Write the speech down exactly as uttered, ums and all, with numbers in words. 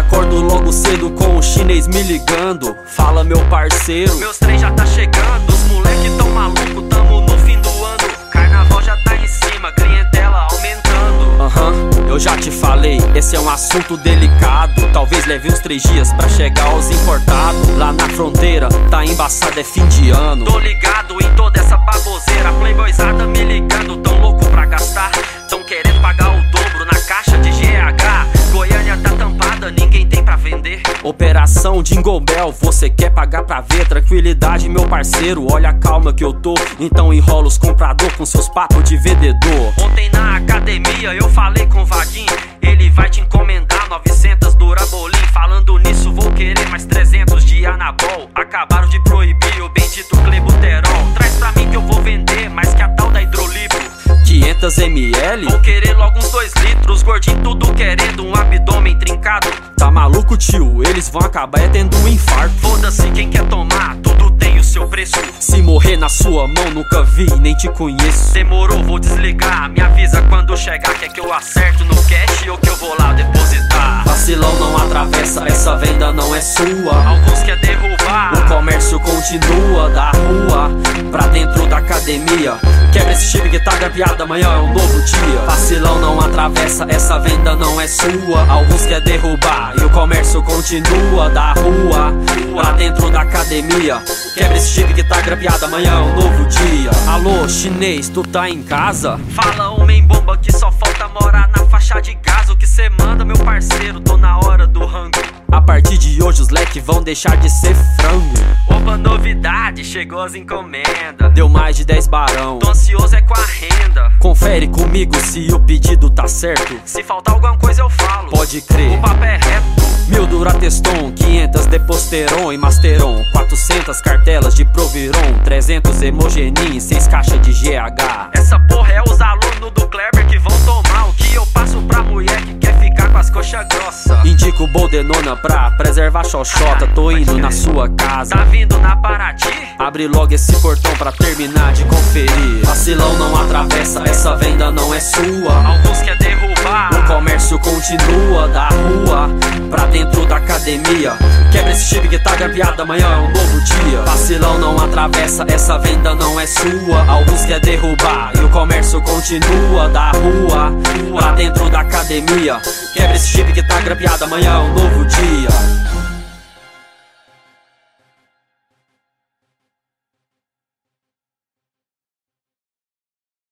Acordo logo cedo com o chinês me ligando. Fala meu parceiro, meus trem já tá chegando. Os moleque tão maluco, tamo no fim do ano. Carnaval já tá em cima, clientela aumentando. Aham, uhum, eu já te falei, esse é um assunto delicado. Talvez leve uns três dias pra chegar aos importados. Lá na fronteira, tá embaçado, é fim de ano. Tô ligado em toda essa baboseira. Playboyzada me ligando, tão louco pra gastar. Tão querendo pagar o dobro na caixa de G H. Goiânia tá tampada, ninguém tem pra vender. Operação Jingle Bell, você quer pagar pra ver? Tranquilidade, meu parceiro, olha a calma que eu tô. Então enrola os comprador com seus papos de vendedor. Ontem na academia eu falei com o Vaguinho, ele vai te encomendar novecentos Durabolim. Falando nisso vou querer mais trezentos de Anabol. Acabaram de proibir o bendito Clebuterol. Traz pra mim que eu vou vender mais que a tal da Hidrolipo. quinhentos mililitros? Vou querer logo uns dois litros, gordinho tudo querendo um abdômen trincado. Tá maluco, tio? Eles vão acabar é tendo um infarto. Foda-se quem quer tomar, tudo tem o seu preço. Se morrer na sua mão, nunca vi, nem te conheço. Demorou, vou desligar, me avisa quando chegar. Quer que eu acerto no cash ou que eu vou lá depositar? Vacilão não atravessa, essa venda não é sua. Alguns quer derrubar, o comércio continua. Da rua pra dentro da academia. Quebra esse chip que tá grampeado, amanhã é um novo dia. Vacilão não atravessa, essa venda não é sua. Alguns quer derrubar e o comércio continua. Da rua pra dentro da academia. Quebra esse chip que tá grampeado, amanhã é um novo dia. Alô, chinês, tu tá em casa? Fala, homem bomba, que só falta morar na faixa de Gaza. O que cê manda, meu parceiro, tô na hora do rango. A partir de hoje os leques vão deixar de ser frango. Opa, novidade, chegou as encomendas. Deu mais de dez barão. Tô ansioso é com a renda. Confere comigo se o pedido tá certo. Se faltar alguma coisa eu falo, pode crer, o papo é reto. Mil Durateston, quinhentos Deposteron e Masteron, quatrocentas cartelas de Proviron, trezentos Hemogenin e seis caixas de G H. Essa porra é os alunos do Kleber que vão tomar. O que eu passo pra mulher que quer ficar com as coxas grossas. Indico Boldenona pra preservar xoxota. Tô indo na sua casa, tá vindo na Paraty? Abre logo esse portão pra terminar de conferir. Vacilão não atravessa, essa venda não é sua. Alguns quer derrubar, o comércio continua. Da rua pra dentro da academia. Quebra esse chip que tá grampeado, amanhã é um novo dia. Vacilão não atravessa, essa venda não é sua. Alguns quer derrubar e o comércio continua. Da rua pra dentro da academia. Quebra esse chip que tá grampeado, amanhã é um novo dia.